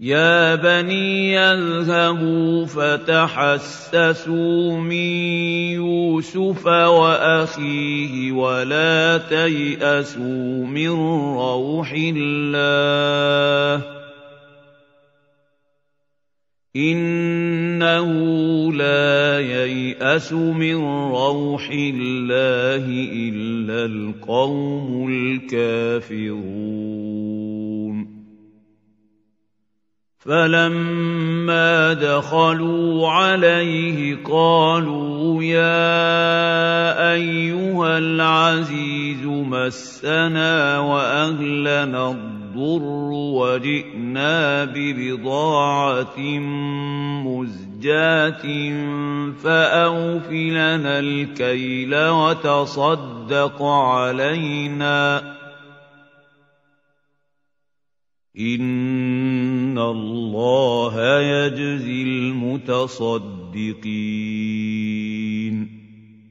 يَا بَنِيَّ اذْهَبُوا فَتَحَسَّسُوا مِن يُوسُفَ وَأَخِيهِ وَلَا تَيْأَسُوا مِن رَّوْحِ اللَّهِ ۖ إِنَّهُ لَا يَيْأَسُ مِن رَّوْحِ اللَّهِ إِلَّا الْقَوْمُ الْكَافِرُونَ فَلَمَّا دَخَلُوا عَلَيْهِ قَالُوا يَا أَيُّهَا الْعَزِيزُ مَسَّنَا وَأَهْلَنَا الضُّرُّ وَجِئْنَا بِبِضَاعَةٍ مُزْجَاةٍ فَأَوْفِ لَنَا الْكَيْلَ وَتَصَدَّقْ عَلَيْنَا ۖ إِنَّ اللَّهَ يَجْزِي الْمُتَصَدِّقِينَ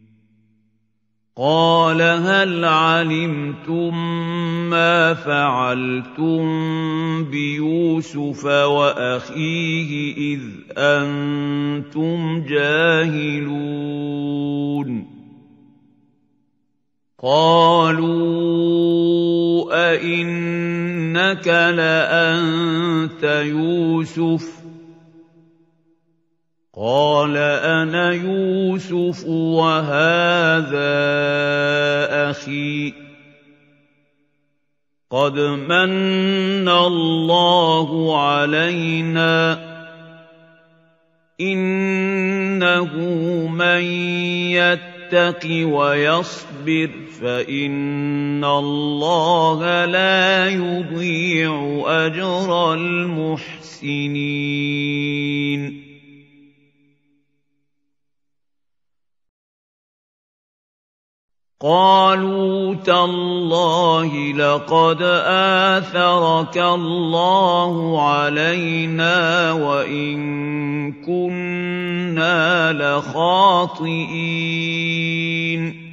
قَالَ هَلْ عَلِمْتُم مَّا فَعَلْتُم بِيُوسُفَ وَأَخِيهِ إِذْ أَنتُمْ جَاهِلُونَ قَالُوا أَإِنَّكَ لَأَنتَ يُوسُفُ ۖ قَالَ أَنَا يُوسُفُ وَهَٰذَا أَخِي ۖ قَدْ مَنَّ اللَّهُ عَلَيْنَا ۖ إِنَّهُ مَن يَتَّقِ وَيَصْبِرْ فَإِنَّ اللَّهَ لَا يُضِيعُ أَجْرَ الْمُحْسِنِينَ قَالُوا تَاللَّهِ لَقَدْ آثَرَكَ اللَّهُ عَلَيْنَا وَإِن كُنَّا لَخَاطِئِينَ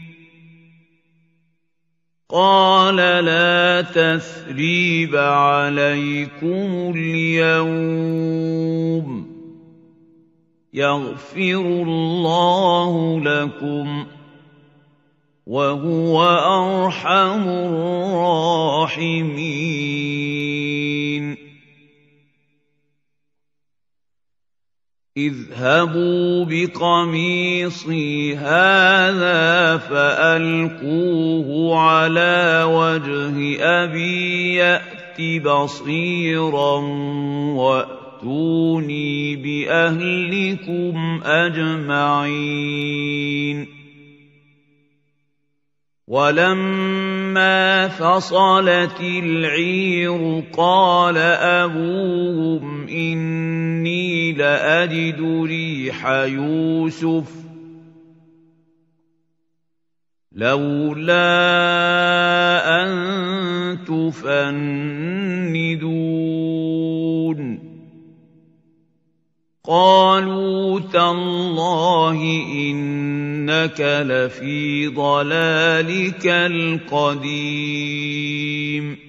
قَالَ لَا تَثْرِيبَ عَلَيْكُمُ الْيَوْمَ ۖ يَغْفِرُ اللَّهُ لَكُمْ ۖ وَهُوَ أَرْحَمُ الرَّاحِمِينَ اذْهَبُوا بِقَمِيصِي هَٰذَا فَأَلْقُوهُ عَلَىٰ وَجْهِ أَبِي يَأْتِ بَصِيرًا وَأْتُونِي بِأَهْلِكُمْ أَجْمَعِينَ وَلَمَّا فَصَلَتِ الْعِيرُ قَالَ أَبُوهُمْ إِنِّي لَأَجِدُ رِيحَ يُوسُفَ ۖ لَوْلَا أَن تُفَنِّدُونِ قَالُوا تَاللَّهِ إِنَّكَ لَفِي ضَلَالِكَ الْقَدِيمِ